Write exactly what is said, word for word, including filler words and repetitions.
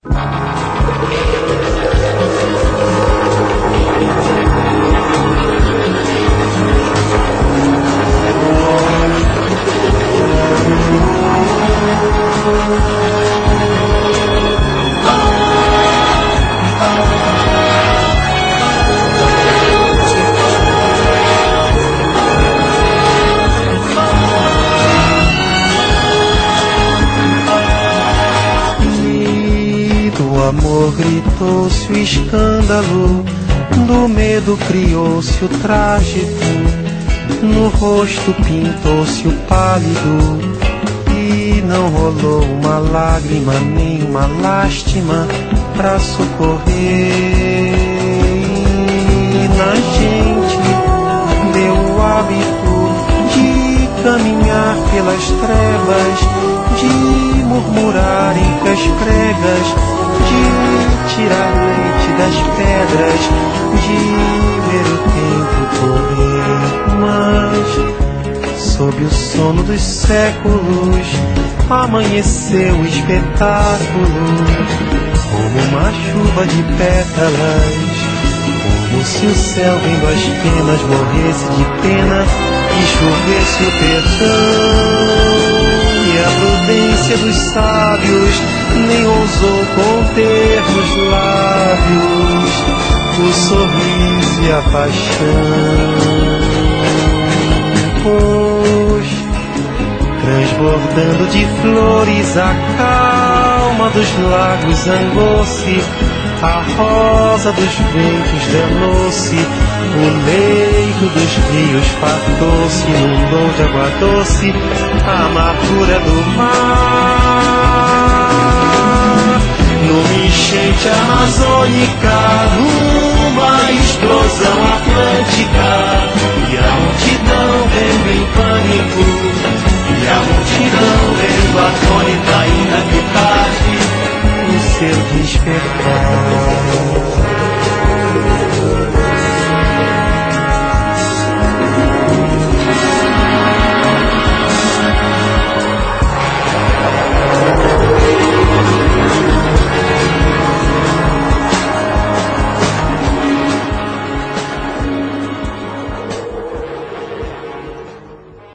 Do amor gritou-se o escândalo, do medo criou-se o trágico, no rosto pintou-se o pálido, e não rolou uma lágrima nem uma lástima pra socorrer. E na gente deu o hábito de caminhar pelas trevas, de murmurar entre as pregas, de tirar leite das pedras, de ver o tempo correr. Mas, sob o sono dos séculos, amanheceu o espetáculo, como uma chuva de pétalas, como se o céu vendo as penas morresse de pena e chovesse o perdão. E a prudência dos sábios nem ousou conter nos lábios o sorriso e a paixão, pois, transbordando de flores a calma dos lagos zangou-se, a rosa dos ventos delou-se, o leito dos rios fartou-se, inundou de água doce a amargura do mar. Numa enchente amazônica, numa explosão atlântica,